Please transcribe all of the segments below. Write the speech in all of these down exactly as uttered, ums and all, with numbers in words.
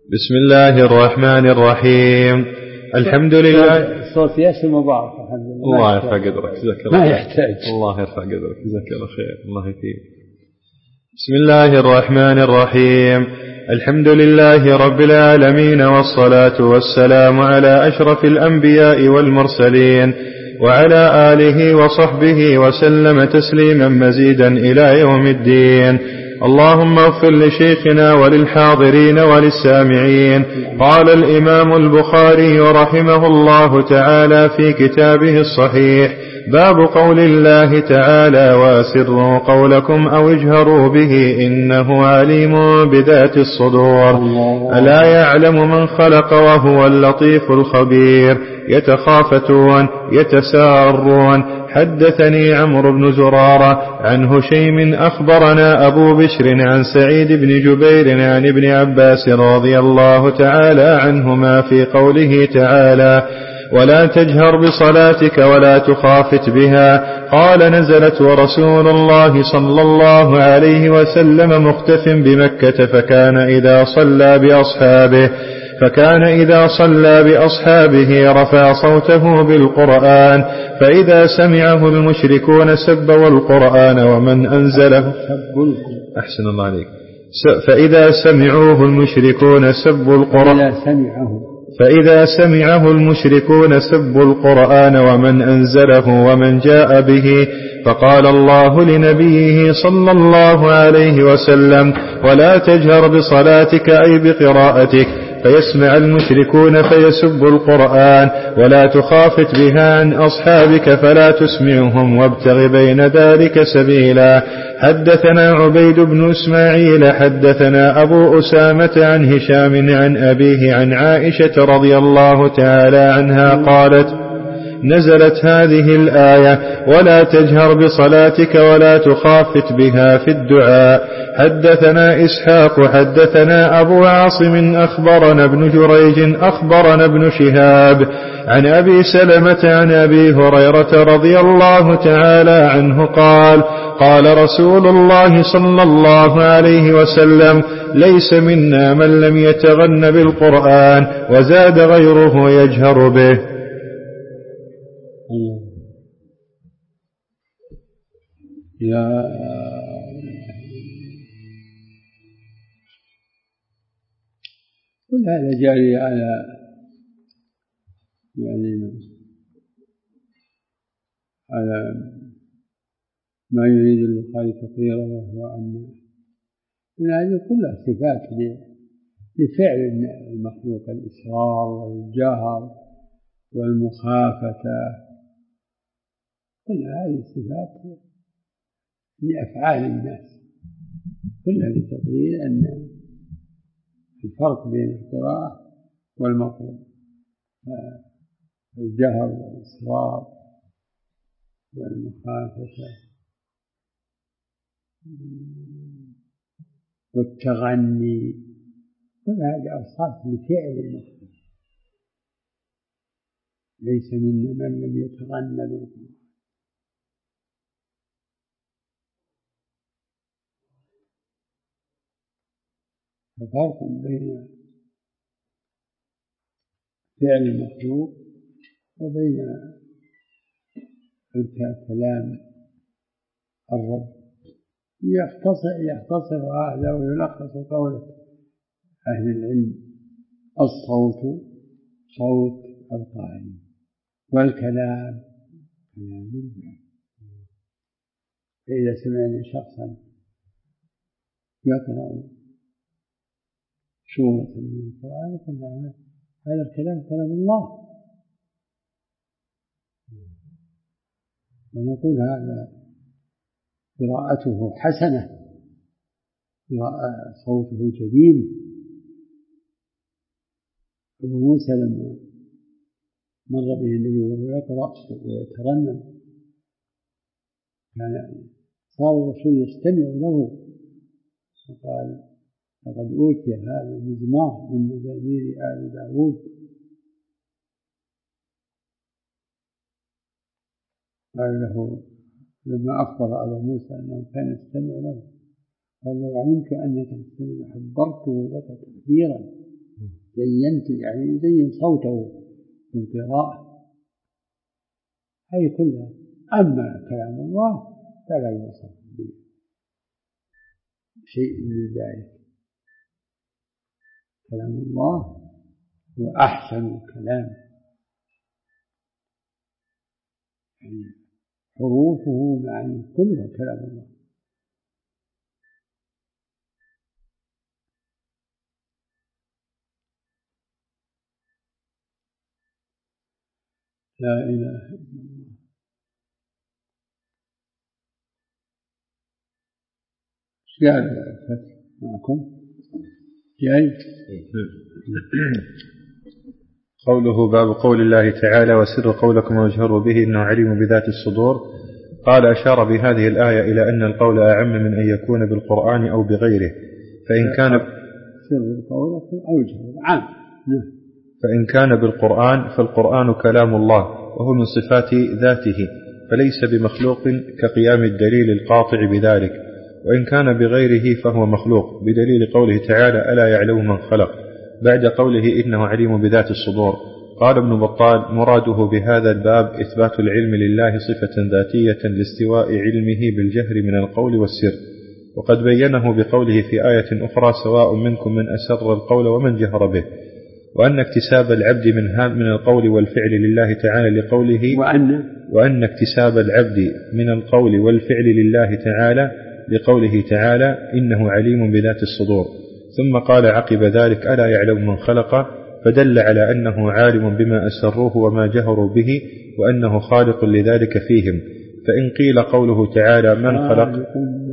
بسم الله الرحمن الرحيم. الحمد لله. الصوت ياسر مبارك الحمد لله. الله يرفع قدرك جزاك الله ما يحتاج. الله يرفع قدرك جزاك الله خير. الله يثيب. بسم الله الرحمن الرحيم. الحمد لله رب العالمين، والصلاة والسلام على أشرف الأنبياء والمرسلين، وعلى آله وصحبه وسلم تسليما مزيدا إلى يوم الدين. اللهم اغفر لشيخنا وللحاضرين وللسامعين. قال الإمام البخاري رحمه الله تعالى في كتابه الصحيح: باب قول الله تعالى: واسروا قولكم أو اجهروا به إنه عليم بذات الصدور. ألا يعلم من خلق وهو اللطيف الخبير. يتخافتون يتسارون. حدثني عمرو بن زرارة عن هشيم أخبرنا أبو بشر عن سعيد بن جبير عن ابن عباس رضي الله تعالى عنهما في قوله تعالى: ولا تجهر بصلاتك ولا تخافت بها. قال: نزلت ورسول الله صلى الله عليه وسلم مختف بمكة، فكان إذا صلى بأصحابه فكان إذا صلى بأصحابه رفع صوته بالقرآن، فإذا سمعه المشركون سبوا القرآن ومن أنزله. أحسن الله عليك. فإذا سمعوه المشركون سبوا القرآن فإذا سمعه المشركون سبوا القرآن ومن أنزله ومن جاء به. فقال الله لنبيه صلى الله عليه وسلم: ولا تجهر بصلاتك أي بقراءتك، فيسمع المشركون فيسبوا القرآن، ولا تخافت بها عن أصحابك فلا تسمعهم، وابتغ بين ذلك سبيلا. حدثنا عبيد بن إسماعيل حدثنا أبو أسامة عن هشام عن أبيه عن عائشة رضي الله تعالى عنها قالت: نزلت هذه الآية: ولا تجهر بصلاتك ولا تخافت بها في الدعاء. حدثنا إسحاق حدثنا أبو عاصم أخبرنا ابن جريج أخبرنا ابن شهاب عن أبي سلمة عن أبي هريرة رضي الله تعالى عنه قال: قال رسول الله صلى الله عليه وسلم: ليس منا من لم يتغن بالقرآن. وزاد غيره: يجهر به. يا كل هذا جاري على يعني على ما يريد البخاري تقريره، وهو أن هذه كلها صفات لفعل المخلوق: الإصرار والجهر والمخافة، كل هذه صفات لأفعال الناس، كلها لتقرير أن الفرق بين القراءة والمقروء: الجهر والإصرار والمخافة والتغني، كل هذه أوصاف لفعل المخلوق. ليس منا من لم يتغنى بالقرآن. ففرق بين فعل المخلوق وبين كلام الرب. يختصر يختصر هذا ويلخص قوله أهل العلم: الصوت صوت القارئ، والكلام كلام الله. فإذا سمعنا شخصا يقرأ سورة من القرآن قلنا: هذا الكلام كلام الله، ونقول هذا قراءته حسنة، صوته جميل. أبو موسى لما مر به النبي وهو يقرأ ويترنم كان صار الرسول يستمع له، وقال: لقد أوتي هذا المزمار من مزامير آل داود. قال له لما أخبر أبو موسى أنه كان يستمع له، قال: لو علمت أنك تستمع حبرته لك تكبيرا. زينت يعني يزين صوته في القراءة، هذه كلها. أما كلام الله فلا يوصف بشيء من ذلك. كلام الله هو أحسن الكلام، يعني حروفه معاني كلها كلام الله. لا إله إلا الله. قال الفتح معكم جاي. قوله باب قول الله تعالى وسر قولكم واجهروا به إنه عليم بذات الصدور. قال أشار بهذه الآية إلى أن القول أعم من أن يكون بالقرآن أو بغيره، فإن كان سر قولكم أو اجهروا عام. فإن كان بالقرآن فالقرآن كلام الله وهو من صفات ذاته، فليس بمخلوق كقيام الدليل القاطع بذلك، وإن كان بغيره فهو مخلوق بدليل قوله تعالى ألا يعلم من خلق بعد قوله إنه عليم بذات الصدور. قال ابن بطال مراده بهذا الباب إثبات العلم لله صفة ذاتية لاستواء علمه بالجهر من القول والسر، وقد بينه بقوله في آية أخرى سواء منكم من أسر القول ومن جهر به، وأن اكتساب العبد من من القول والفعل لله تعالى لقوله وأن, وأن اكتساب العبد من القول والفعل لله تعالى لقوله تعالى إنه عليم بذات الصدور. ثم قال عقب ذلك ألا يعلم من خلق، فدل على أنه عالم بما أسروه وما جهروا به، وأنه خالق لذلك فيهم. فإن قيل قوله تعالى من خلق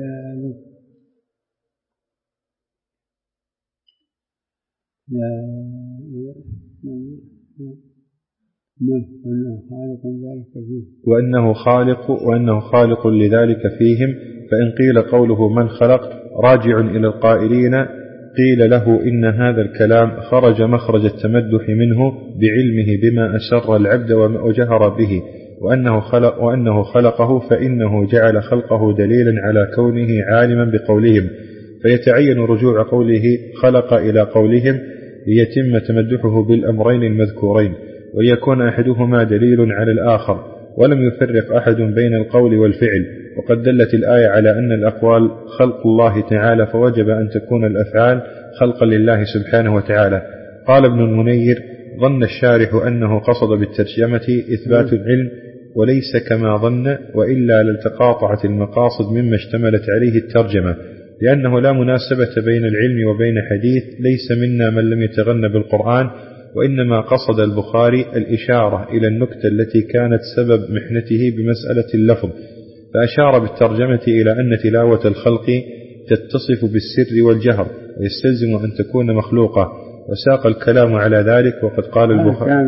وأنه خالق وأنه خالق لذلك فيهم، فإن قيل قوله من خلق راجع إلى القائلين قيل له إن هذا الكلام خرج مخرج التمدح منه بعلمه بما أسر العبد وجهر به، وأنه خلق وأنه خلقه فإنه جعل خلقه دليلا على كونه عالما بقولهم، فيتعين رجوع قوله خلق إلى قولهم ليتم تمدحه بالأمرين المذكورين، ويكون أحدهما دليل على الآخر، ولم يفرق أحد بين القول والفعل. وقد دلت الآية على أن الأقوال خلق الله تعالى، فوجب أن تكون الأفعال خلقا لله سبحانه وتعالى. قال ابن المنير ظن الشارح أنه قصد بالترجمة إثبات العلم وليس كما ظن، وإلا لالتقاطعت المقاصد مما اشتملت عليه الترجمة، لأنه لا مناسبة بين العلم وبين حديث ليس منا من لم يتغن بالقرآن، وإنما قصد البخاري الإشارة إلى النكتة التي كانت سبب محنته بمسألة اللفظ، فأشار بالترجمة إلى أن تلاوة الخلق تتصف بالسر والجهر ويستلزم أن تكون مخلوقة، وساق الكلام على ذلك. وقد قال البخاري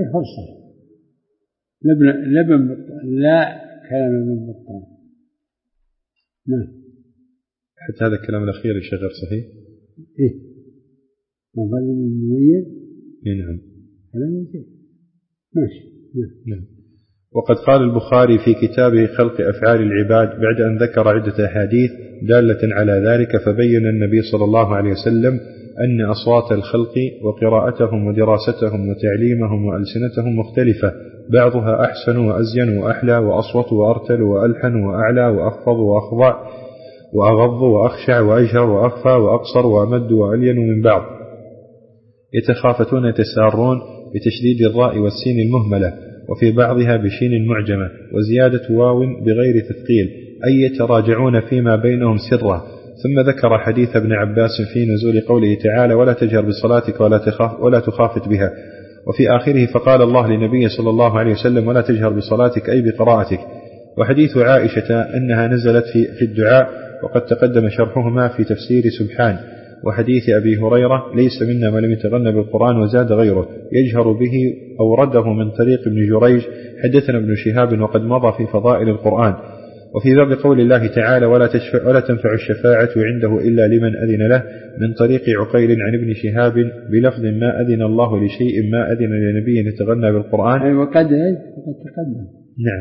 لبن لا كلام من بطال. نعم حتى هذا الكلام الأخير يا شيخ غير صحيح. إيه مفضل من المميز. نعم كلام صحيح ماشي. نعم. وقد قال البخاري في كتابه خلق أفعال العباد بعد أن ذكر عدة أحاديث دالة على ذلك، فبين النبي صلى الله عليه وسلم أن أصوات الخلق وقراءتهم ودراستهم وتعليمهم وألسنتهم مختلفة، بعضها أحسن وأزين وأحلى وأصوت وأرتل وألحن وأعلى وأخفض وأخضع وأغض وأخشع وأجهر وأخفى وأقصر وأمد وألين من بعض، يتخافتون يتسارون بتشديد الراء والسين المهملة، وفي بعضها بشين معجمة وزيادة واو بغير تثقيل، أي يتراجعون فيما بينهم سرا. ثم ذكر حديث ابن عباس في نزول قوله تعالى ولا تجهر بصلاتك ولا تخاف ولا تخافت بها، وفي آخره فقال الله لنبيه صلى الله عليه وسلم ولا تجهر بصلاتك أي بقراءتك. وحديث عائشة أنها نزلت في, في الدعاء، وقد تقدم شرحهما في تفسير سبحان. وحديث أبي هريرة ليس منا من لم يتغنى بالقرآن وزاد غيره يجهر به، أورده من طريق ابن جريج حدثنا ابن شهاب وقد مضى في فضائل القرآن. وفي باب قول الله تعالى ولا, تشفع ولا تنفع الشفاعة عنده إلا لمن أذن له من طريق عقيل عن ابن شهاب بلفظ ما أذن الله لشيء ما أذن لنبي يتغنى بالقرآن. أي وقد وقد تقدم. نعم.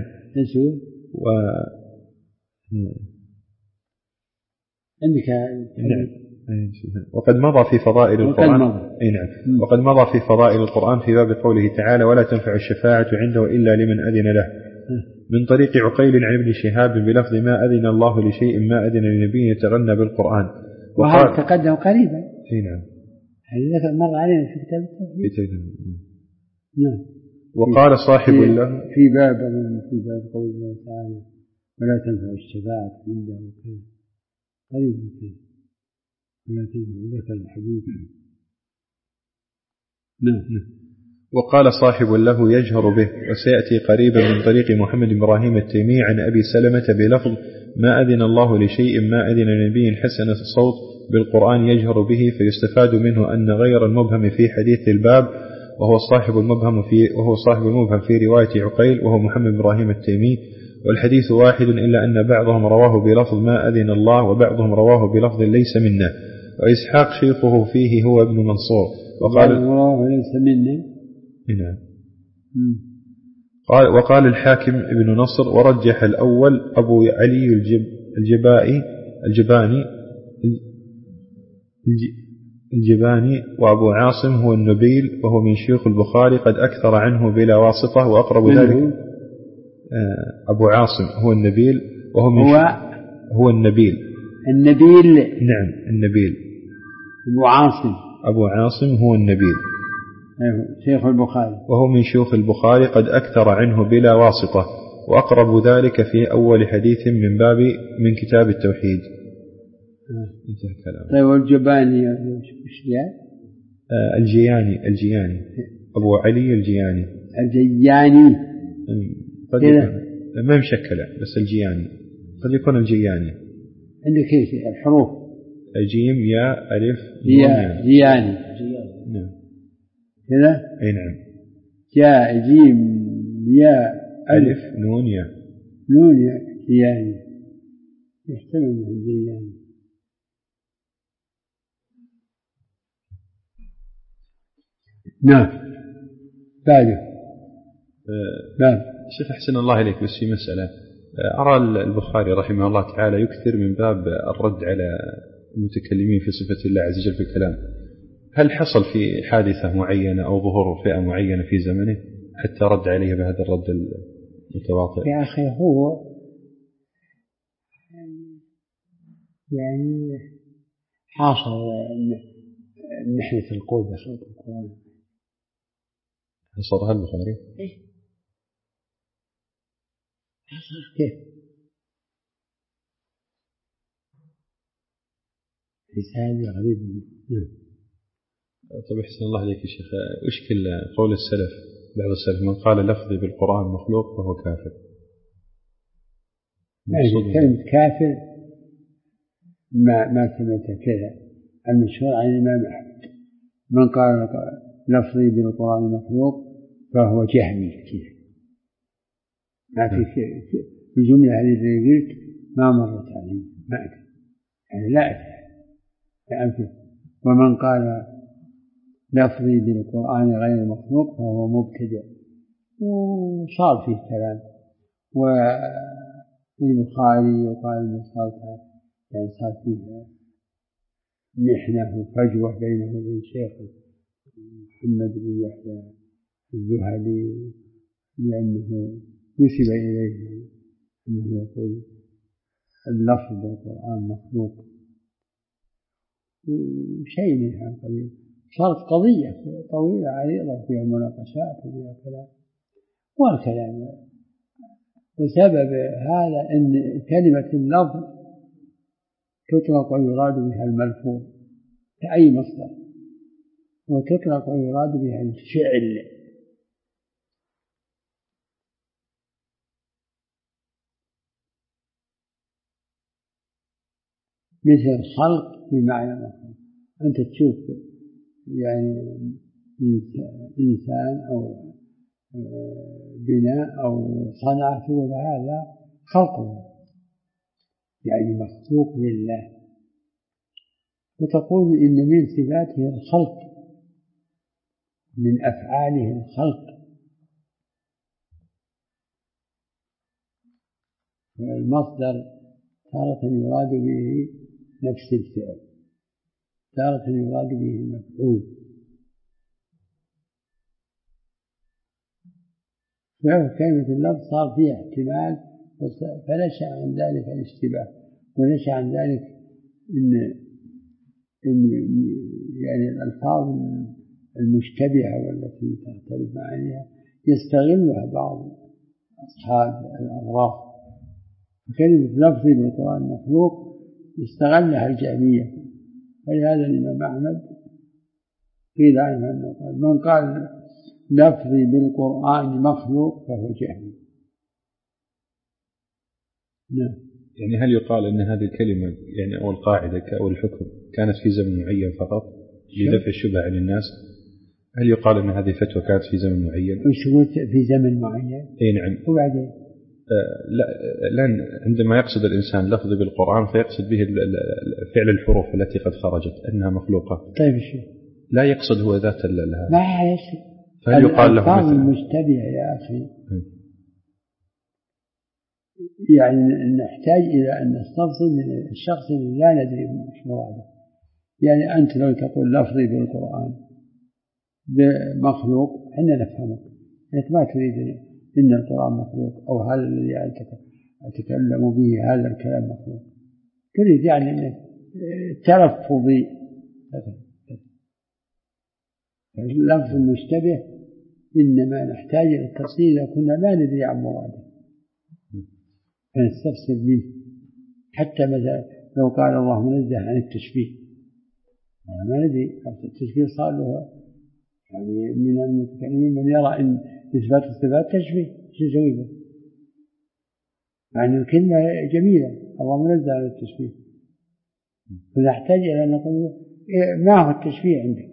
و... عندك نعم. وقد مضى في فضائل القرآن أي نعم وقد مضى في فضائل القرآن في باب قوله تعالى ولا تنفع الشفاعة عنده إلا لمن أذن له من طريق عقيل عن ابن شهاب بلفظ ما أذن الله لشيء ما أذن لنبي يتغنى بالقرآن. وهذا تقدم قريبا. أي نعم. هذا مر علينا في كتاب التوحيد. نعم. وقال صاحب في له في باب في باب قول الله تعالى ولا تنفع الشفاعة عنده قريبا ولا تنفع ذكر الحديث. نعم. وقال صاحب له يجهر به وسيأتي قريبا من طريق محمد إبراهيم التيمي عن أبي سلمة بلفظ ما أذن الله لشيء ما أذن لنبي حسن الصوت بالقرآن يجهر به فيستفاد منه أن غير المبهم في حديث الباب وهو صاحب المبهم في وهو صاحب المبهم في رواية عقيل وهو محمد إبراهيم التيمي والحديث واحد إلا أن بعضهم رواه بلفظ ما أذن الله وبعضهم رواه بلفظ ليس منا وإسحاق شيخه فيه هو ابن منصور وقال الله ليس منا. نعم. قال وقال الحاكم ابن نصر ورجح الأول أبو علي الجب الجبائي الجباني الجباني وأبو عاصم هو النبيل وهو من شيوخ البخاري قد أكثر عنه بلا واسطة وأقرب ذلك أبو عاصم هو النبيل وهو من هو, هو النبيل النبيل نعم النبيل أبو عاصم أبو عاصم هو النبيل شيخ البخاري وهو من شيوخ البخاري قد أكثر عنه بلا واسطة وأقرب ذلك في أول حديث من باب من كتاب التوحيد. انتهى كلامه. طيب والجباني وش آه الجياني الجياني أبو علي الجياني الجياني قد يكون ما مشكلة بس الجياني قد يكون الجياني عندك ايش الحروف جيم يا ألف يا جياني نعم كذا أي نعم جاء جيم يا ألف نون يا نون يا جياني يحتمل من الجياني. نعم بعده نعم شيخ أحسن الله إليك بس في مسألة أرى البخاري رحمه الله تعالى يكثر من باب الرد على المتكلمين في صفة الله عز وجل في الكلام. هل حصل في حادثة معينة أو ظهور فئة معينة في زمنه حتى رد عليه بهذا الرد المتواطئ؟ يا أخي هو يعني حاصل نحن القول بخلق القرآن. حصلها البخاري؟ إيه حصل كيف؟ رسالة غريبة. طيب أحسن الله عليك يا شيخ أشكل قول السلف بعض السلف من قال لفظي بالقرآن مخلوق فهو كافر. يعني كلمة كافر ما ما سمعت كذا المشهور عن الإمام أحمد من قال لفظي بالقرآن مخلوق فهو جهمي كذا. ما في في الجملة هذه اللي قلت ما مرت علي ما أدري يعني لا أدري لا أدري. ومن قال لفظي بالقرآن غير مخلوق فهو مبتدع وصار فيه كلام. والبخاري يقال إنه صار يعني صار فيه محنة وفجوة بينه وبين شيخه محمد بن يحيى الذهلي لأنه نسب إليه أنه يقول اللفظ بالقرآن مخلوق وشيء من هذا القبيل. صارت قضية طويلة عريضة فيها مناقشات وفيها كلام والكلام. وسبب هذا أن كلمة اللفظ تطلق ويراد بها الملفوظ كأي مصدر وتطلق ويراد بها الفعل مثل الخلق بمعنى مخلوق. أنت تشوف يعني إنسان أو بناء أو صنعة تقول هذا خلقه يعني مخلوق لله وتقول إن من صفاته الخلق من أفعاله الخلق. المصدر تارة يراد به نفس الفعل تارة يراد به المفعول. كلمة اللفظ صار فيها احتمال فنشأ عن ذلك الاشتباه، ونشأ عن ذلك إن إن يعني الألفاظ المشتبهة والتي تختلف معانيها يستغلها بعض أصحاب الأغراض. كلمة لفظي بالقرآن مخلوق استغلها الجهمية، ولهذا الإمام أحمد قيل عنه أنه قال من قال لفظي بالقرآن مخلوق فهو جهمي. نعم. يعني هل يقال أن هذه الكلمة يعني أو القاعدة أو الحكم كانت في زمن معين فقط لدفع الشبهة عن الناس؟ هل يقال أن هذه الفتوى كانت في زمن معين؟ وش قلت في زمن معين؟ أي نعم. وبعدين آه لا لأن عندما يقصد الإنسان لفظ بالقرآن فيقصد به فعل الحروف التي قد خرجت أنها مخلوقة. طيب الشيء لا يقصد هو ذات لها. ما يصير. فهل يقال له مثلا المشتبه يا أخي م. يعني نحتاج إلى أن نستفصل من الشخص اللي لا ندري مش مراده. يعني أنت لو تقول لفظي بالقرآن بمخلوق إحنا نفهمك، أنت ما تريد إن القرآن مخلوق أو هذا الذي أتكلم به هذا الكلام مخلوق، تريد يعني أن تلفظي. اللفظ المشتبه إنما نحتاج إلى التفصيل إذا كنا لا ندري عن مراده فنستفسر منه. حتى مثلا لو قال الله منزه عن التشبيه، ما ندري التشبيه صار له يعني من المتكلمين من يرى أن إثبات الصفات تشبيه، شو يسوي به؟ يعني الكلمة جميلة الله منزه عن التشبيه، فنحتاج إلى أن نقول ما هو التشبيه عندك.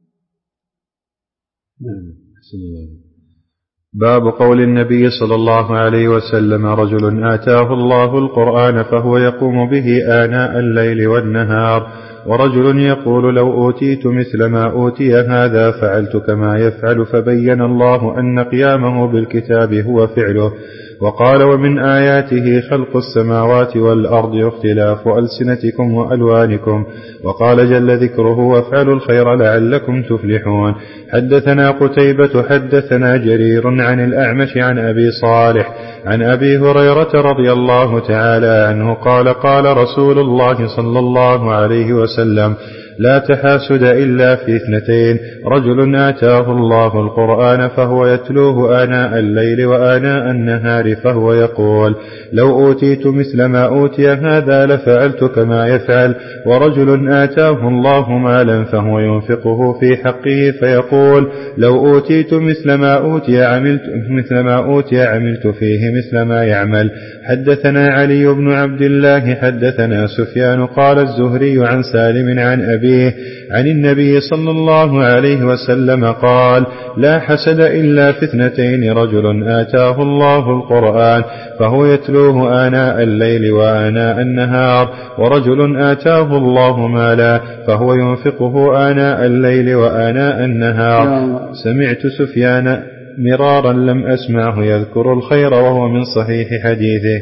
نعم. أحسن الله. باب قول النبي صلى الله عليه وسلم رجل آتاه الله القرآن فهو يقوم به آناء الليل والنهار، ورجل يقول لو أوتيت مثل ما أوتي هذا فعلت كما يفعل، فبين الله أن قيامه بالكتاب هو فعله. وقال ومن آياته خلق السماوات والأرض واختلاف ألسنتكم وألوانكم. وقال جل ذكره وافعلوا الخير لعلكم تفلحون. حدثنا قتيبة حدثنا جرير عن الأعمش عن أبي صالح عن أبي هريرة رضي الله تعالى عنه قال قال رسول الله صلى الله عليه وسلم لا تحاسد إلا في اثنتين، رجل آتاه الله القرآن فهو يتلوه آناء الليل وآناء النهار فهو يقول لو أوتيت مثل ما أوتي هذا لفعلت كما يفعل، ورجل آتاه الله مالا فهو ينفقه في حقه فيقول لو أوتيت مثل ما أوتي عملت مثل ما أوتي عملت فيه مثل ما يعمل. حدثنا علي بن عبد الله حدثنا سفيان قال الزهري عن سالم عن أبيه عن النبي صلى الله عليه وسلم قال لا حسد إلا في اثنتين، رجل آتاه الله القرآن فهو يتلوه آناء الليل وآناء النهار، ورجل آتاه الله مالا فهو ينفقه آناء الليل وآناء النهار. سمعت سفيان مرارا لم أسمعه يذكر الخير وهو من صحيح حديثه.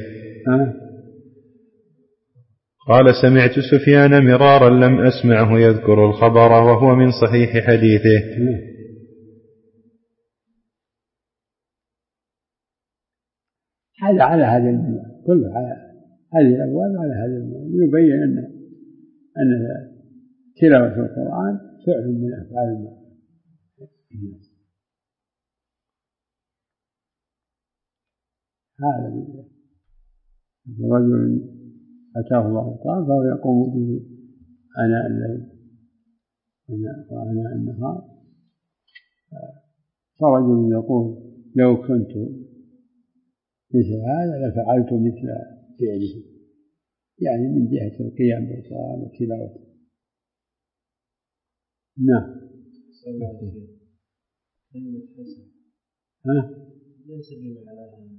قال سمعت سفيان مرارا لم أسمعه يذكر الخبر وهو من صحيح حديثه. هذا على هذا المعنى كله، على هذه الأبواب على هذا المعنى يبين أن أن تلاوة القرآن فعل من أفعال الله. هذا الرجل أتاه الله القرآن فهو يقوم به آناء الليل وآناء النهار، فرجل يقول لو كنت مثل هذا لفعلت مثل فعله، يعني من جهة القيام بالقرآن وتلاوته. نعم. ها؟ ليس بمعناها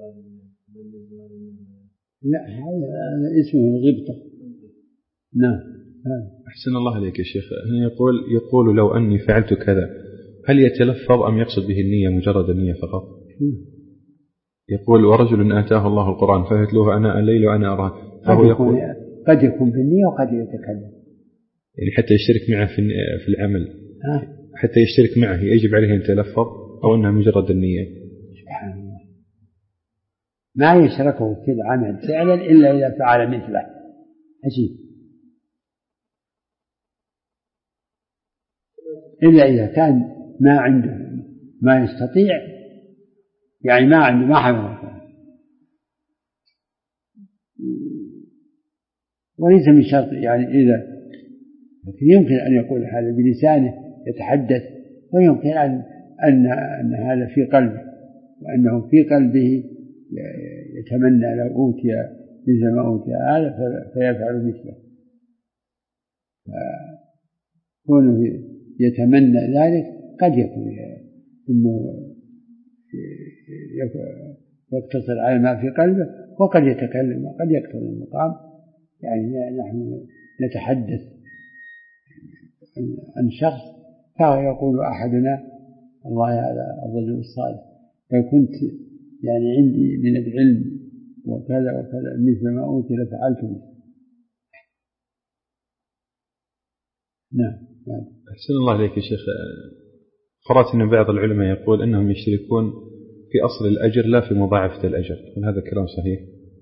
لا، هذا اسمه الغبطة. نعم. أحسن الله عليك يا شيخ. يقول يقول لو أني فعلت كذا، هل يتلفظ أم يقصد به النية مجرد النية فقط؟ يقول ورجل آتاه الله القرآن فيتلوه أنا الليل وأنا أراه، فهو قد يقول قد يكون بالنية وقد يتكلم. يعني حتى يشترك معه في في العمل ها؟ حتى يشترك معه يجب عليه أن يتلفظ أو أنها مجرد النية؟ سبحان الله، ما يشركه في العمل فعلا إلا إذا فعل مثله. عجيب. إلا إذا كان ما عنده ما يستطيع، يعني ما عنده ما حفظه، وليس من شرط يعني إذا، لكن يمكن أن يقول هذا بلسانه يتحدث، ويمكن أن أن أن هذا في قلبه، وأنه في قلبه يتمنى لو أوتي مثل ما أوتي هذا فيفعل مثله. كونه يتمنى ذلك قد يكون إنه يقتصر على ما في قلبه، وقد يتكلم وقد يكثر المقام. يعني نحن نتحدث عن شخص فيقول أحدنا الله هذا الرجل الصالح، لو كنت يعني عندي من العلم وكذا وكذا مثل ما أوتي لفعلته. نعم. أحسن الله عليك يا شيخ. قرأت أن بعض العلماء يقول أنهم يشتركون في أصل الأجر لا في مضاعفة الأجر، هل هذا كلام صحيح؟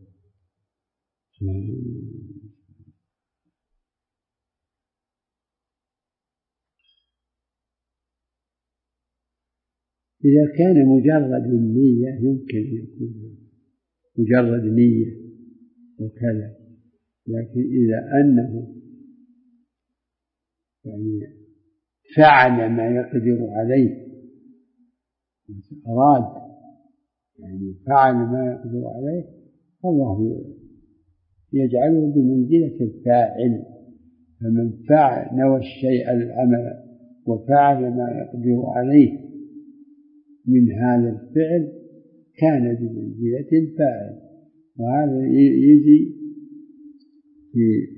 إذا كان مجرد النية يمكن يكون مجرد نية وكذا، لكن إذا أنه يعني فعل ما يقدر عليه، أراد يعني فعل ما يقدر عليه، الله يجعله بمنزلة الفاعل. فمن فعل نوى الشيء العمل وفعل ما يقدر عليه من هذا الفعل كان بمنزلة الفاعل. وهذا يجي في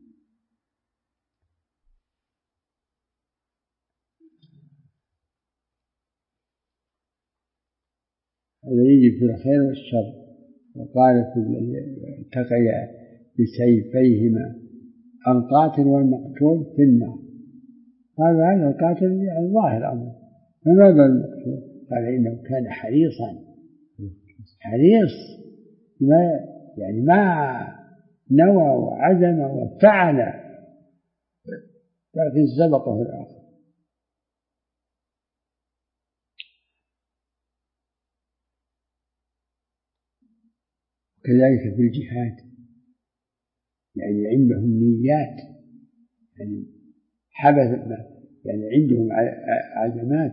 هذا يجي في الخير والشر. وقال في التقي بسيفيهما القاتل والمقتول في النار. قال هذا القاتل يعني ظاهر الأمر، فماذا المقتول؟ قال إنه كان حريصا حريص ما يعني ما نوى وعزم وفعل، لكن سبقه الآخر. كذلك في الجهاد، يعني عندهم نيات، يعني حبث يعني عندهم عزمات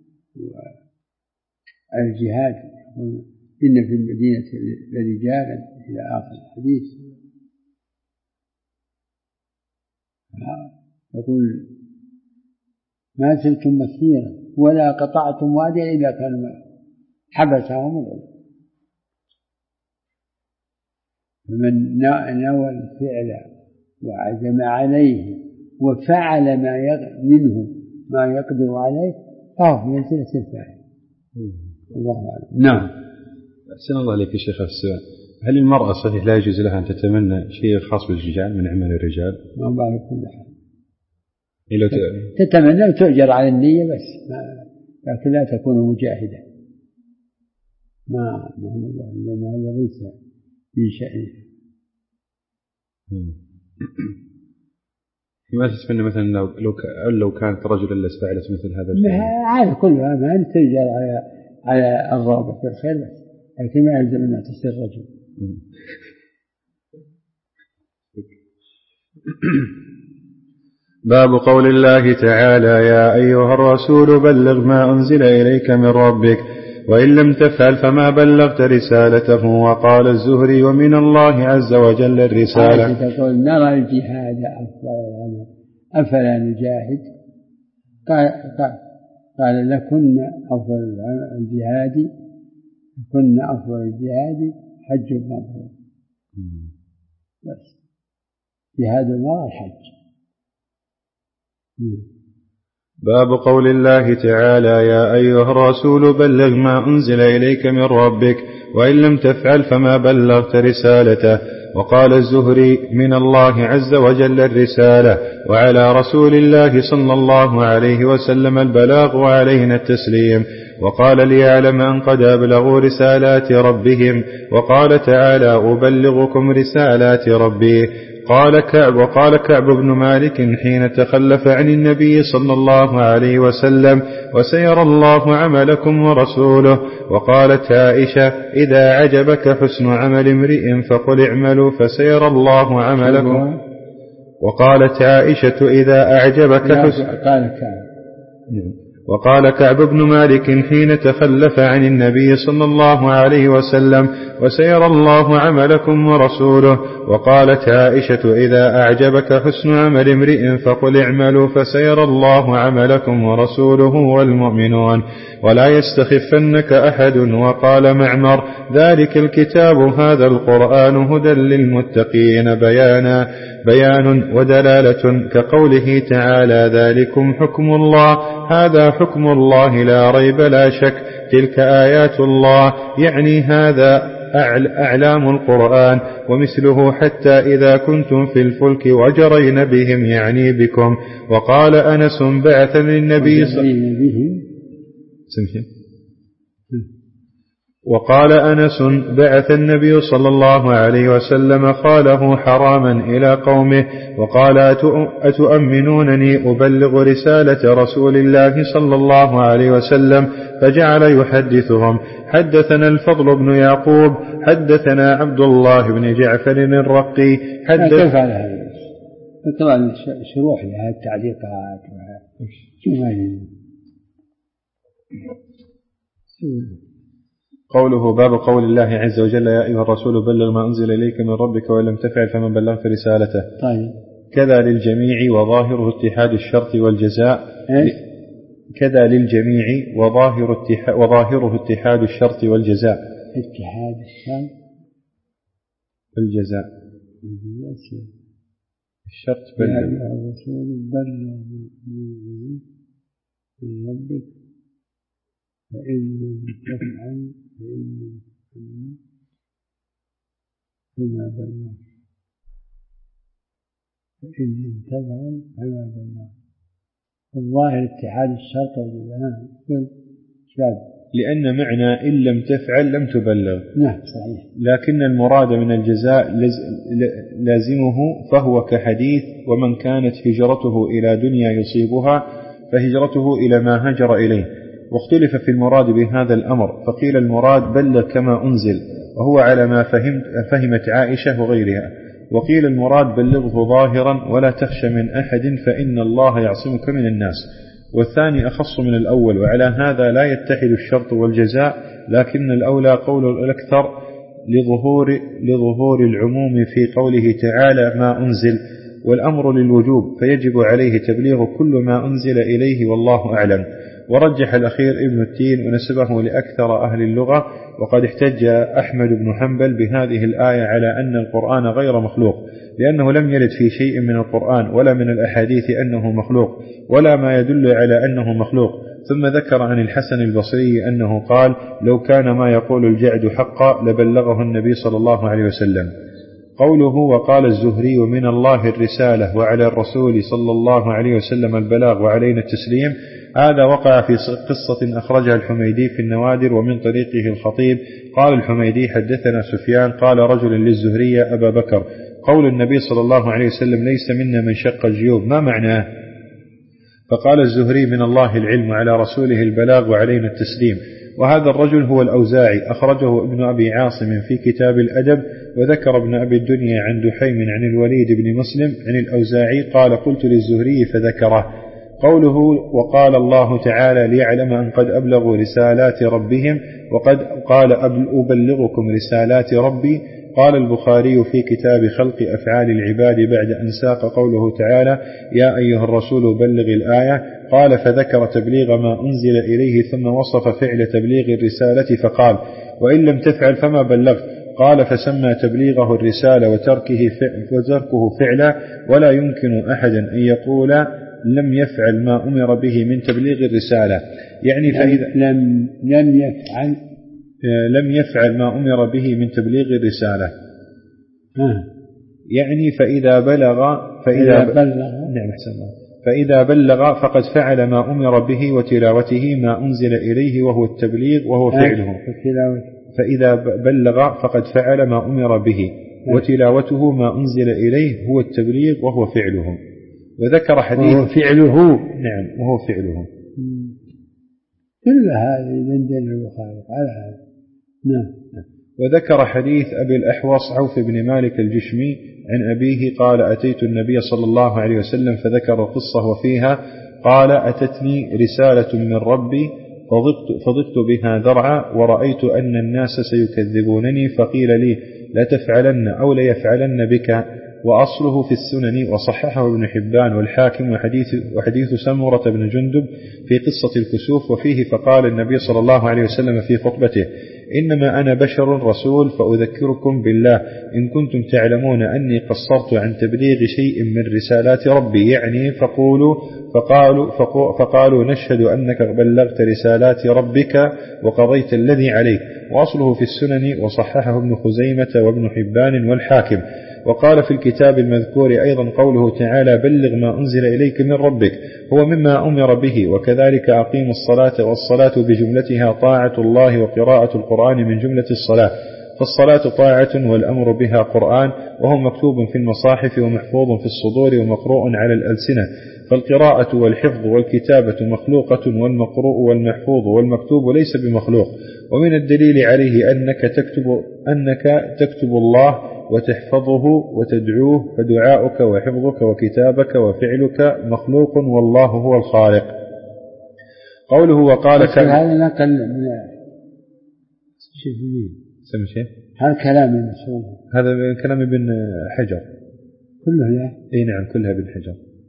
على الجهاد. إن في المدينة لرجالا إلى آخر الحديث. يقول ما زلتم مسيرا ولا قطعتم واديا إلا كانوا حبسهم العذر. فمن نوى الفعل وعزم عليه وفعل ما منه ما يقدر عليه فهو في منزلة الفاعل. الله أعلم. نعم. أحسن الله عليك يا شيخ. السؤال: هل المرأة صحيح لا يجوز لها أن تتمنى شيء خاص بالرجال من عمل الرجال؟ ما بعرف كل حال. إيه تتمنى وتؤجر على النية بس، لكن لا تكون مجاهدة. ما ما هو الله، لأن هذا ليس من شأنه. ما تتمنى مثلا لو لو لو كانت رجلا لفعلت مثل هذا الشيء؟ هذا كلها ما تؤجر على على الرغبة في الخير بس، لكن ما يلزم أنها تصير رجل. باب قول الله تعالى: يا أيها الرسول بلغ ما أنزل إليك من ربك وإن لم تفعل فما بلغت رسالته. وقال الزهري: ومن الله عز وجل الرسالة. تقول نرى الجهاد أفضل أفلا نجاهد؟ قال, قال, قال لكن أفضل الجهاد لكن أفضل الجهاد حج مبرور. بس جهاد المرء الحج. باب قول الله تعالى يا أيها الرسول بلغ ما أنزل إليك من ربك وإن لم تفعل فما بلغت رسالته. وقال الزهري من الله عز وجل الرسالة وعلى رسول الله صلى الله عليه وسلم البلاغ وعلينا التسليم. وقال ليعلم أن قد أبلغوا رسالات ربهم. وقال تعالى أبلغكم رسالات ربي. قال كعب وقال كعب بن مالك حين تخلف عن النبي صلى الله عليه وسلم وسيرى الله عملكم ورسوله. وقالت عائشة إذا عجبك حسن عمل امرئ فقل اعملوا فسيرى الله عملكم. وقالت عائشة إذا أعجبك حسن وقال كعب بن مالك حين تخلف عن النبي صلى الله عليه وسلم وسيرى الله عملكم ورسوله. وقالت عائشة إذا أعجبك حسن عمل امرئ فقل اعملوا فسيرى الله عملكم ورسوله والمؤمنون ولا يستخفنك أحد. وقال معمر ذلك الكتاب هذا القرآن هدى للمتقين بيانا بيان ودلالة كقوله تعالى ذلكم حكم الله هذا حكم الله لا ريب لا شك تلك آيات الله يعني هذا أعلام القرآن ومثله حتى إذا كنتم في الفلك وجرين بهم يعني بكم. وقال أنس بعثني النبي صلى وقال أنس بعث النبي صلى الله عليه وسلم خاله حراما إلى قومه وقال أتؤمنونني أبلغ رسالة رسول الله صلى الله عليه وسلم فجعل يحدثهم. حدثنا الفضل بن يعقوب حدثنا عبد الله بن جعفر الرقي حدث كيف على هذا طبعا شروح لها التعليقات قوله باب قول الله عز وجل يا أيها الرسول بلغ ما أنزل إليك من ربك وإن لم تفعل فمن بلغت رسالته. طيب. كذا للجميع وظاهره اتحاد الشرط والجزاء. إيه؟ كذا للجميع وظاهر اتحاد وظاهره اتحاد الشرط والجزاء. اتحاد الشرط والجزاء. الشرط بلغ. يا أيها الرسول بلغ من ربك فإن لم تفعل فإن لم تفعل فما بلغ فإن لم تفعل فما بلغ. الظاهر اتحاد الشرط والجزاء لأن معنى إن لم تفعل لم تبلغ. نعم صحيح. لكن المراد من الجزاء لازمه فهو كحديث ومن كانت هجرته إلى دنيا يصيبها فهجرته إلى ما هاجر إليه. واختلف في المراد بهذا الأمر فقيل المراد بلغ كما أنزل وهو على ما فهمت فهمت عائشة وغيرها. وقيل المراد بلغه ظاهرا ولا تخشى من أحد فإن الله يعصمك من الناس. والثاني أخص من الأول وعلى هذا لا يتحد الشرط والجزاء لكن الأولى قول الأكثر لظهور, لظهور العموم في قوله تعالى ما أنزل والأمر للوجوب فيجب عليه تبليغ كل ما أنزل إليه والله أعلم. ورجح الأخير ابن التين ونسبه لأكثر أهل اللغة. وقد احتج أحمد بن حنبل بهذه الآية على أن القرآن غير مخلوق لأنه لم يرد في شيء من القرآن ولا من الأحاديث أنه مخلوق ولا ما يدل على أنه مخلوق. ثم ذكر عن الحسن البصري أنه قال لو كان ما يقول الجعد حقا لبلغه النبي صلى الله عليه وسلم. قوله وقال الزهري من الله الرسالة وعلى الرسول صلى الله عليه وسلم البلاغ وعلينا التسليم هذا وقع في قصة أخرجها الحميدي في النوادر ومن طريقه الخطيب. قال الحميدي حدثنا سفيان قال رجل للزهري أبا بكر قول النبي صلى الله عليه وسلم ليس منا من شق الجيوب ما معناه؟ فقال الزهري من الله العلم على رسوله البلاغ وعلينا التسليم. وهذا الرجل هو الأوزاعي أخرجه ابن أبي عاصم في كتاب الأدب. وذكر ابن أبي الدنيا عن دحيم عن الوليد بن مسلم عن الأوزاعي قال قلت للزهري فذكره. قوله وقال الله تعالى ليعلم أن قد أبلغوا رسالات ربهم وقد قال أبلغكم رسالات ربي. قال البخاري في كتاب خلق أفعال العباد بعد أن ساق قوله تعالى يا أيها الرسول بلغ الآية قال فذكر تبليغ ما أنزل إليه ثم وصف فعل تبليغ الرسالة فقال وإن لم تفعل فما بلغت. قال فسمى تبليغه الرسالة وتركه وتركه فعلا ولا يمكن أحد أن يقول لم يفعل ما أمر به من تبليغ الرسالة، يعني فإذا لم لم يفعل لم يفعل ما أمر به من تبليغ الرسالة آه. يعني فإذا بلغ فإذا بلغ نعم أحسن الله فإذا بلغ فقد فعل ما أمر به وتلاوته ما أنزل إليه وهو التبليغ وهو فعله. فإذا بلغ فقد فعل ما أمر به وتلاوته ما أنزل إليه هو التبليغ وهو فعله. وذكر حديث وهو فعله نعم وهو فعله. كل هذه من دين البخاري على هذا. نعم. وذكر حديث أبي الأحوص عوف بن مالك الجشمي عن أبيه قال أتيت النبي صلى الله عليه وسلم فذكر القصة وفيها قال أتتني رسالة من ربي فضقت, فضقت بها ذرعا ورأيت أن الناس سيكذبونني فقيل لي لا تفعلن أو ليفعلن بك. وأصله في السنن وصححه ابن حبان والحاكم وحديث, وحديث سمرة بن جندب في قصة الكسوف وفيه فقال النبي صلى الله عليه وسلم في خطبته إنما أنا بشر رسول فأذكركم بالله إن كنتم تعلمون أني قصرت عن تبليغ شيء من رسالات ربي يعني فقولوا فقالوا, فقالوا نشهد أنك بلغت رسالات ربك وقضيت الذي عليك. وأصله في السنن وصححه ابن خزيمة وابن حبان والحاكم. وقال في الكتاب المذكور أيضا قوله تعالى بلغ ما أنزل إليك من ربك هو مما أمر به. وكذلك أقيم الصلاة والصلاة بجملتها طاعة الله وقراءة القرآن من جملة الصلاة فالصلاة طاعة والأمر بها قرآن وهو مكتوب في المصاحف ومحفوظ في الصدور ومقروء على الألسنة. فالقراءة والحفظ والكتابة مخلوقة والمقروء والمحفوظ والمكتوب ليس بمخلوق. ومن الدليل عليه أنك تكتب, أنك تكتب الله وتحفظه وتدعوه فدعاؤك وحفظك وكتابك وفعلك مخلوق والله هو الخالق. قوله وقال هذا نقل من سمي شيء هذا كلام المسؤول هذا كلام ابن حجر كله لا اي نعم كلها ابن حجر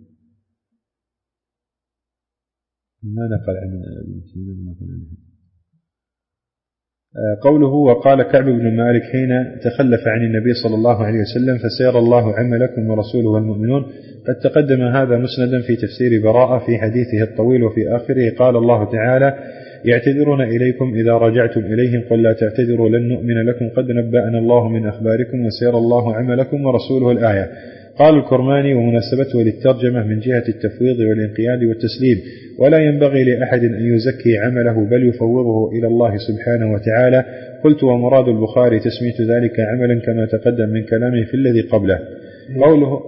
ما نقل عن ابن سينا ما نقل عنه. قوله وقال كعب بن مالك حين تخلف عن النبي صلى الله عليه وسلم فسير الله عملكم ورسوله والمؤمنون. قد تقدم هذا مسندا في تفسير براءة في حديثه الطويل وفي آخره قال الله تعالى يعتذرون إليكم إذا رجعتم إليهم قل لا تعتذروا لن نؤمن لكم قد نبأنا الله من أخباركم وسير الله عملكم ورسوله الآية. قال الكرماني ومناسبته للترجمة من جهة التفويض والانقياد والتسليم ولا ينبغي لأحد أن يزكي عمله بل يفوضه إلى الله سبحانه وتعالى. قلت ومراد البخاري تسمية ذلك عملا كما تقدم من كلامه في الذي قبله. قوله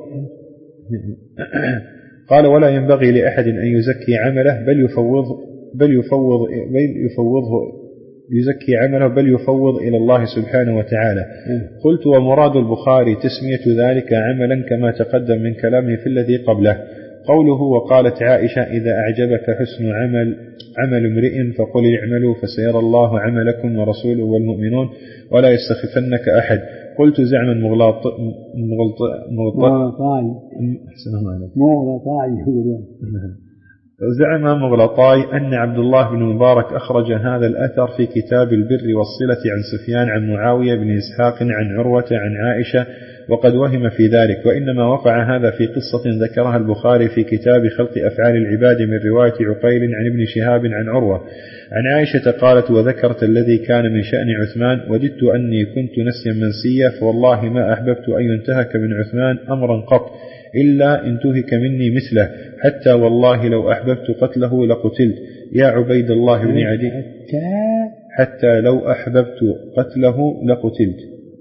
قال ولا ينبغي لأحد أن يزكي عمله بل يفوض بل يفوض بل يفوضه يزكي عمله بل يفوض إلى الله سبحانه وتعالى. قلت ومراد البخاري تسمية ذلك عملا كما تقدم من كلامه في الذي قبله. قوله وقالت عائشة إذا أعجبك حسن عمل عمل امرئ فقل اعملوا فسيرى الله عملكم ورسوله والمؤمنون ولا يستخفنك أحد. قلت زعما مغلط مغلط مغلطاي أحسن الله عليك مغلطاي يقولون زعم مغلطاي أن عبد الله بن مبارك أخرج هذا الأثر في كتاب البر والصلة عن سفيان عن معاوية بن إسحاق عن عروة عن عائشة وقد وهم في ذلك. وإنما وقع هذا في قصة ذكرها البخاري في كتاب خلق أفعال العباد من رواية عقيل عن ابن شهاب عن عروة عن عائشة قالت وذكرت الذي كان من شأن عثمان وددت أني كنت نسيا منسيا فوالله ما أحببت أن ينتهك من عثمان أمرا قط إلا انتهك مني مثله حتى والله لو أحببت قتله لقتلت يا عبيد الله بن عدي حتى لو أحببت قتله لقتلت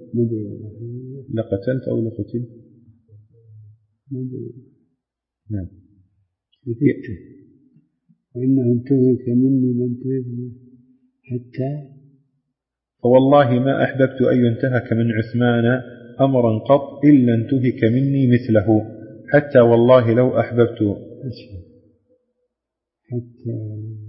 لقتلت أو لقتلت نعم وإنه انتهك مني من انتهك حتى فوالله ما أحببت أن ينتهك من عثمان أمرا قط إلا انتهك مني مثله حتى والله لو أحببت حتى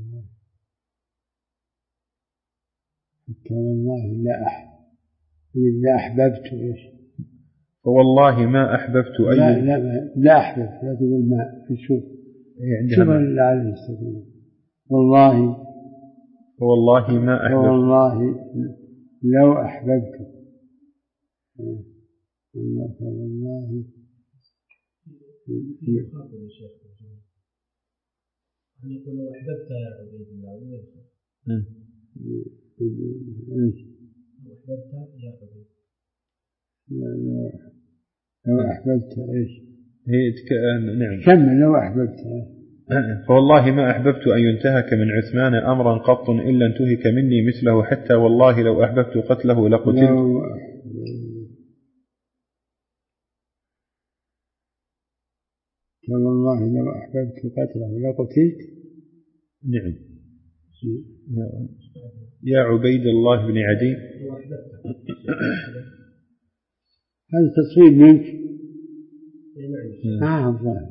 حتى والله لا أحب لا أحببت إيش فوالله ما أحببت أي لا لا لا أحببت لا تقول ما شوف شوف العلم والله فوالله ما أحببت والله لو أحببت والله والله يقول لو أحببت يا عبيد الله لو أحببت يا عبيد لو أحببت إيش هي تك... نعم كمل لو أحببت. فوالله ما أحببت أن ينتهك من عثمان أمرا قط إلا انتهك مني مثله، حتى والله لو أحببت قتله لقتلت. والله لو أحببت قتله لقتلت. نعم. يا عبيد الله بن عدي. هذا تصويب منك. نعم ظاهر.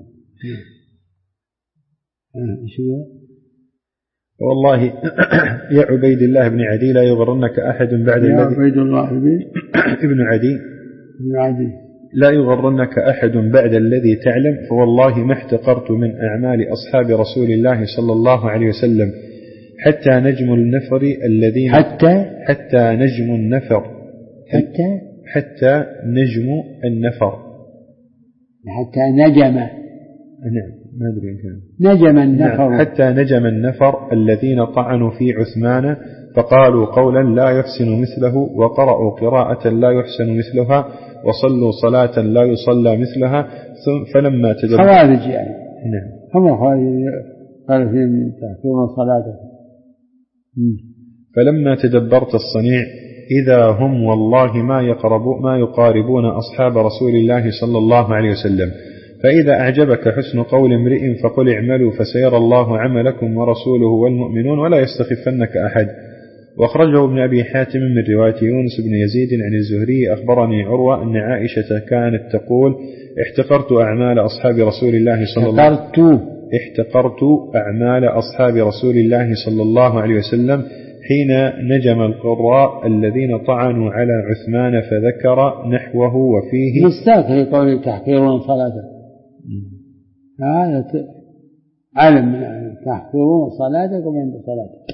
والله يا عبيد الله بن عدي لا يغرنك أحد بعد يا الذي عبيد الله ابن عدي بن عدي لا يغرنك أحد بعد الذي تعلم، فوالله ما احتقرت من أعمال أصحاب رسول الله صلى الله عليه وسلم حتى نجم النفر الذين حتى حتى نجم النفر حتى حتى نجم النفر حتى نجم نعم ما أدري إن كان نجم النفر نعم. حتى نجم النفر الذين طعنوا في عثمان فقالوا قولا لا يحسن مثله، وقرأوا قراءة لا يحسن مثلها، وصلوا صلاة لا يصلى مثلها. فلما تدبر خوارج يعني نعم هم خوارج قال فيهم تحقيرون صلاته. فلما تدبرت الصنيع إذا هم والله ما يقربوا ما يقاربون أصحاب رسول الله صلى الله عليه وسلم. فإذا أعجبك حسن قول امرئ فقل اعملوا فسيرى الله عملكم ورسوله والمؤمنون ولا يستخفنك أحد. وأخرجه ابن أبي حاتم من رواية يونس بن يزيد عن الزهري أخبرني عروة أن عائشة كانت تقول احتقرت أعمال أصحاب رسول الله صلى الله عليه وسلم احتقرت أعمال أصحاب رسول الله صلى الله عليه وسلم حين نجم القراء الذين طعنوا على عثمان فذكر نحوه وفيه مستاق في قول تحقيرون صلاته. هذا علم تحقيرون صلاتكم عند صلاتك.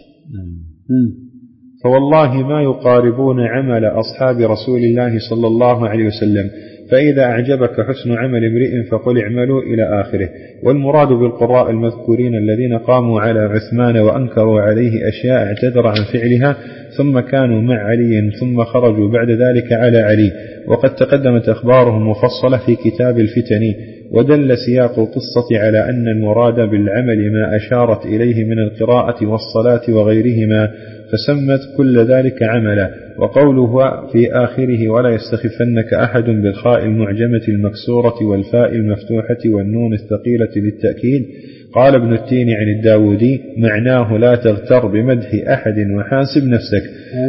فوالله ما يقاربون عمل أصحاب رسول الله صلى الله عليه وسلم. فإذا أعجبك حسن عمل امرئ فقل اعملوا إلى آخره. والمراد بالقراء المذكورين الذين قاموا على عثمان وأنكروا عليه أشياء اعتذر عن فعلها ثم كانوا مع علي ثم خرجوا بعد ذلك على علي، وقد تقدمت أخبارهم مفصلة في كتاب الفتن. ودل سياق القصة على أن المراد بالعمل ما أشارت إليه من القراءة والصلاة وغيرهما، فسمت كل ذلك عملا. وقوله في آخره ولا يستخفنك أحد بالخاء المعجمة المكسورة والفاء المفتوحة والنون الثقيلة للتأكيد. قال ابن التين عن الداودي معناه لا تغتر بمدح أحد وحاسب نفسك.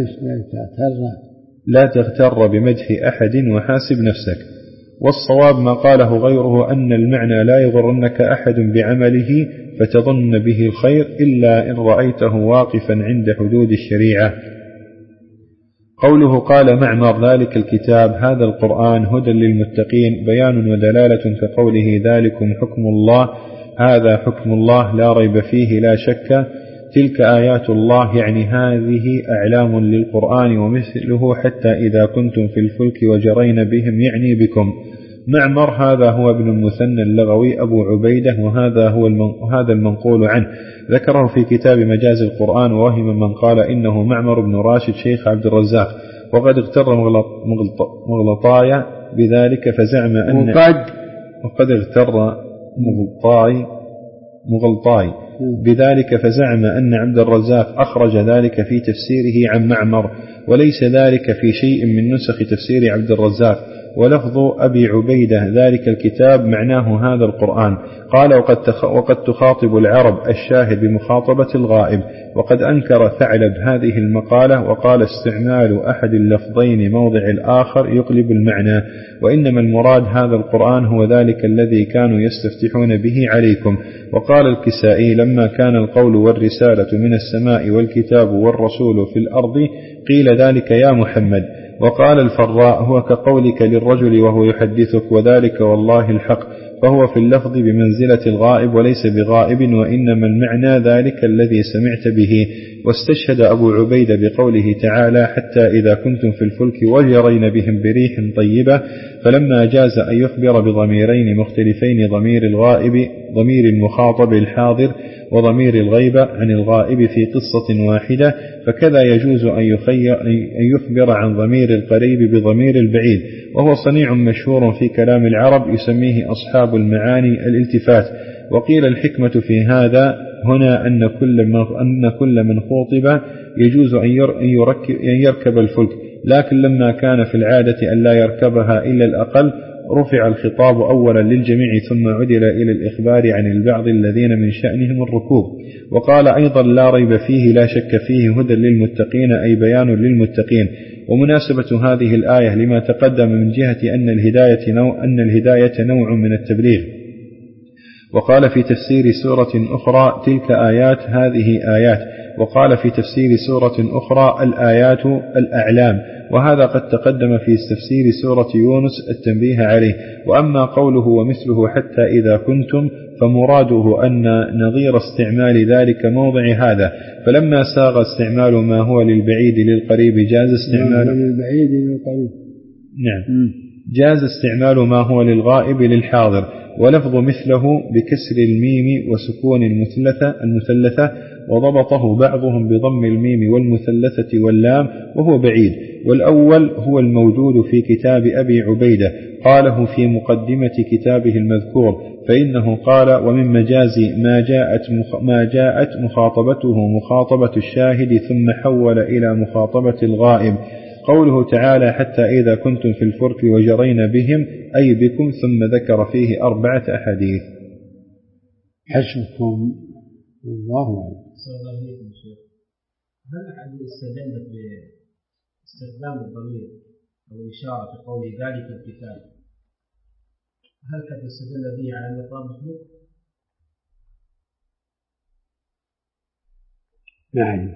لا تغتر بمدح أحد وحاسب نفسك. والصواب ما قاله غيره أن المعنى لا يغرنك أحد بعمله فتظن به الخير إلا إن رأيته واقفا عند حدود الشريعة. قوله قال معمر ذلك الكتاب هذا القرآن هدى للمتقين بيان ودلالة كقوله ذلكم حكم الله هذا حكم الله لا ريب فيه لا شك. تلك آيات الله يعني هذه أعلام للقرآن ومثله حتى إذا كنتم في الفلك وجرين بهم يعني بكم. معمر هذا هو ابن المثنى اللغوي أبو عبيدة وهذا هو هذا المنقول عنه ذكره في كتاب مجاز القرآن، ووهم من قال إنه معمر بن راشد شيخ عبد الرزاق. وقد اغتر مغلطاي بذلك فزعم أن وقد, وقد اغتر مغلطاي مغلطاي بذلك فزعم أن عبد الرزاق أخرج ذلك في تفسيره عن معمر، وليس ذلك في شيء من نسخ تفسير عبد الرزاق. ولفظ أبي عبيدة ذلك الكتاب معناه هذا القرآن. قال وقد, تخ... وقد تخاطب العرب الشاهد بمخاطبة الغائب. وقد أنكر ثعلب هذه المقالة وقال استعمال أحد اللفظين موضع الآخر يقلب المعنى، وإنما المراد هذا القرآن هو ذلك الذي كانوا يستفتحون به عليكم. وقال الكسائي لما كان القول والرسالة من السماء والكتاب والرسول في الأرض قيل ذلك يا محمد. وقال الفراء هو كقولك للرجل وهو يحدثك وذلك والله الحق، فهو في اللفظ بمنزلة الغائب وليس بغائب، وإنما المعنى ذلك الذي سمعت به. واستشهد أبو عبيدة بقوله تعالى حتى إذا كنتم في الفلك وجرين بهم بريح طيبة، فلما جاز أن يخبر بضميرين مختلفين ضمير الغائب ضمير المخاطب الحاضر وضمير الغيبة عن الغائب في قصة واحدة، فكذا يجوز أن يخبر عن ضمير القريب بضمير البعيد، وهو صنيع مشهور في كلام العرب يسميه أصحاب المعاني الالتفات. وقيل الحكمة في هذا هنا أن كل من, أن كل من خوطب يجوز أن يركب الفلك، لكن لما كان في العادة أن لا يركبها إلا الأقل رفع الخطاب أولا للجميع ثم عدل إلى الإخبار عن البعض الذين من شأنهم الركوب. وقال أيضا لا ريب فيه لا شك فيه هدى للمتقين، أي بيان للمتقين. ومناسبة هذه الآية لما تقدم من جهة أن الهداية نوع, أن الهداية نوع من التبليغ. وقال في تفسير سورة أخرى تلك آيات هذه آيات، وقال في تفسير سورة أخرى الآيات الأعلام، وهذا قد تقدم في تفسير سورة يونس التنبيه عليه. وأما قوله ومثله حتى إذا كنتم فمراده أن نظير استعمال ذلك موضع هذا، فلما ساغ استعمال ما هو للبعيد للقريب جاز استعمال للبعيد للقريب نعم جاز استعمال ما هو للغائب للحاضر. ولفظ مثله بكسر الميم وسكون المثلثة المثلثة وضبطه بعضهم بضم الميم والمثلثة واللام وهو بعيد. والأول هو الموجود في كتاب أبي عبيدة قاله في مقدمة كتابه المذكور، فإنه قال ومن مجاز ما جاءت, ما جاءت مخاطبته مخاطبة الشاهد ثم حول إلى مخاطبة الغائب. قوله تعالى حتى إذا كنتم في الفلك وجرين بهم أي بكم، ثم ذكر فيه أربعة أحاديث. حسبكم الله أعلم. صلى الله عليه وسلم. هل أحد استدل باستخدام الضمير أو الإشارة في قول ذلك الكتاب، هل قد استدل به على مقام مخلوق؟ نعم.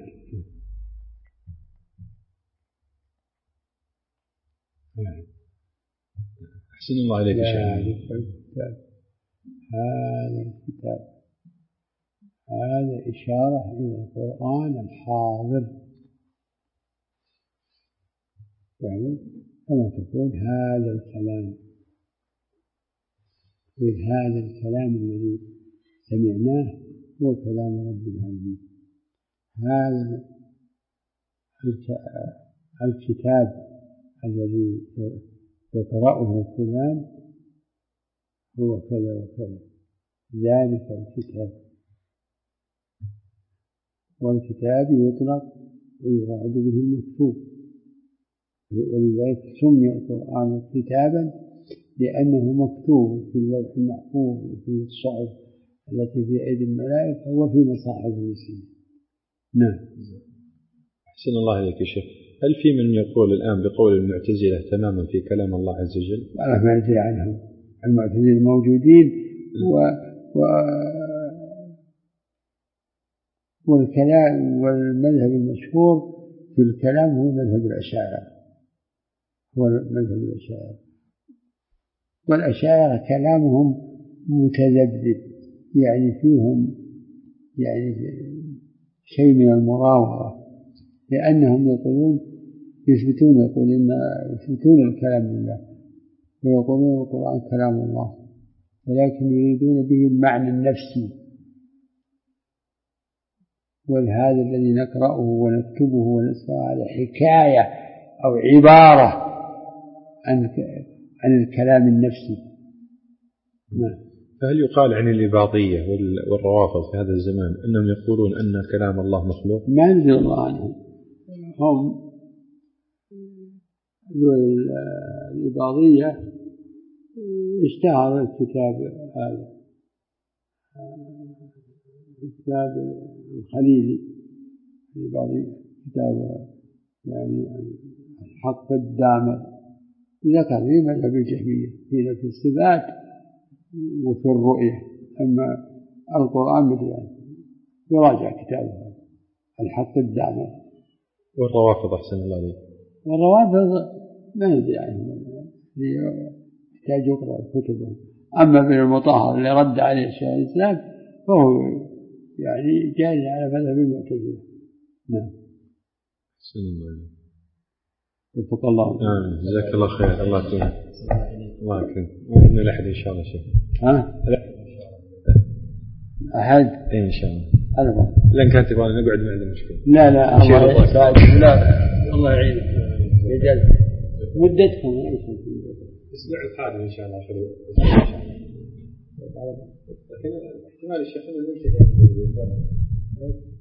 أحسن الله عليك ذلك الكتاب، هذا الكتاب، هذا إشارة إلى القرآن الحاضر، يعني كما تقول هذا الكلام، هذا الكلام الذي سمعناه هو كلام رب العالمين. هذا الكتاب الذي يقرأه فلان هو كذا وكذا، ذلك الكتاب. والكتاب يطلق ويراد به المكتوب، ولذلك سمي القرآن كتابا لأنه مكتوب في اللوح المحفوظ وفي الصحف التي في أيدي الملائكة وفي مصاحف المسلمين. نعم. أحسن الله عليك يا شيخ. هل في من يقول الآن بقول المعتزلة تماما في كلام الله عز وجل؟ ولا ما ندري عنهم، المعتزلة الموجودين و... و... والكلام والمذهب المشهور في الكلام هو مذهب الأشاعرة، هو مذهب الأشاعرة. والأشاعرة كلامهم متذبذب، يعني فيهم يعني شيء من المراوغة، لأنهم يقولون يثبتون يقولون إن يثبتون الكلام لله ويقولون القرآن كلام الله، ولكن يريدون به المعنى النفسي، وهذا الذي نقرأه ونكتبه ونسمعه على حكاية أو عبارة عن عن الكلام النفسي. نعم. فهل يقال عن الإباضية والروافض في هذا الزمان أنهم يقولون أن كلام الله مخلوق؟ ما ندري الله عنهم. هم الإباضية اشتهر الكتاب هذا الكتاب الخليلي الإباضية، كتاب يعني الحق الدامر، ذكر في مذهب الجهمية في الصفات وفي الرؤية. أما القرآن مثل يراجع كتابه الحق الدامر. والروافض أحسن الله عليك. والروافض ما ندري عنهم، يحتاج يقرأ كتبهم. أما ابن المطهر اللي رد عليه شيخ الإسلام فهو يعني جاهز على مذهب المعتزلة. نعم. أحسن الله عليك. وفق الله. آه جزاك الله خير. الله يكرمك. الله يكرمك. وإحنا لحد إن شاء الله شيخ. ها؟ أحد إن شاء الله. أنا لأن كانت تبغى نقعد ما عندنا مشكلة. لا لا الله يساعدك. لا الله يعينك. يجعل مدتكم اسمع القادم إن شاء الله خير. لكن احتمال الشيخ إنه ننتهي.